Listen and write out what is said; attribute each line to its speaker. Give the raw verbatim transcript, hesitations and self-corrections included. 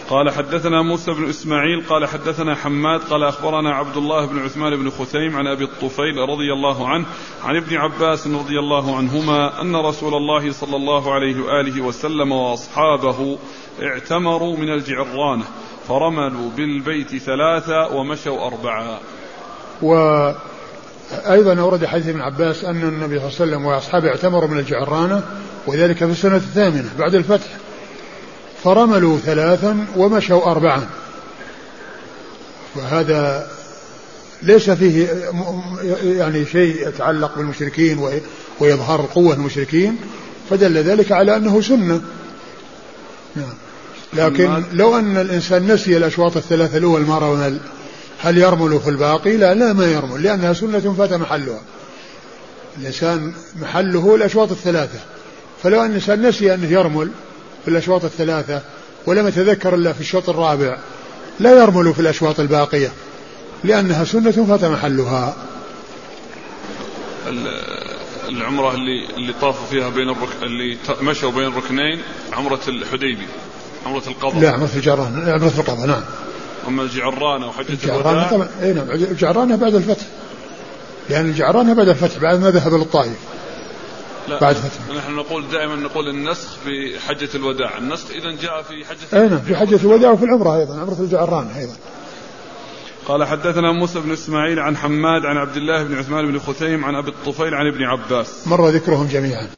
Speaker 1: قال حدثنا موسى بن إسماعيل قال حدثنا حماد قال أخبرنا عبد الله بن عثمان بن خثيم عن أبي الطفيل رضي الله عنه عن ابن عباس رضي الله عنهما أن رسول الله صلى الله عليه وآله وسلم وأصحابه اعتمروا من الجعرانة فرملوا بالبيت ثلاثة ومشوا أربعة.
Speaker 2: وأيضا أورد حديث ابن عباس أن النبي صلى الله عليه وسلم وأصحابه اعتمروا من الجعرانة وذلك في السنة الثامنة بعد الفتح، فرملوا ثلاثا ومشوا أربعا، وهذا ليس فيه يعني شيء يتعلق بالمشركين ويظهر قوة المشركين، فدل ذلك على أنه سنة. لكن لو أن الإنسان نسي الأشواط الثلاثة الأول ما رمل هل يرمل في الباقي؟ لا لا ما يرمل، لأنها سنة فات محلها. الإنسان محله الأشواط الثلاثة، فلو أن الإنسان نسي أنه يرمل في الأشواط الثلاثة ولم يتذكر إلا في الشوط الرابع لا يرمل في الأشواط الباقية لأنها سنة فات محلها.
Speaker 1: العمرة اللي اللي طافوا فيها بين الرك... اللي مشوا بين الركنين عمرة الحديبي، عمرة القضاء.
Speaker 2: لا عمرة الجعرانة، عمرة القضاء نعم.
Speaker 1: أما الجعرانة وحجة
Speaker 2: الجعرانة طبعا اي نعم، الجعرانة بعد الفتح، لأن يعني الجعرانة بعد الفتح بعد ما ذهب للطائف.
Speaker 1: لا بعد فتح. نحن نقول دائما نقول النسخ في حجة الوداع، النسخ إذا جاء في حجة
Speaker 2: اي نعم في حجة الوداع وفي العمرة أيضا، عمرة الجعرانة أيضا.
Speaker 1: قال حدثنا موسى بن إسماعيل عن حماد عن عبد الله بن عثمان بن خثيم عن أبي الطفيل عن ابن عباس،
Speaker 2: مر ذكرهم جميعا.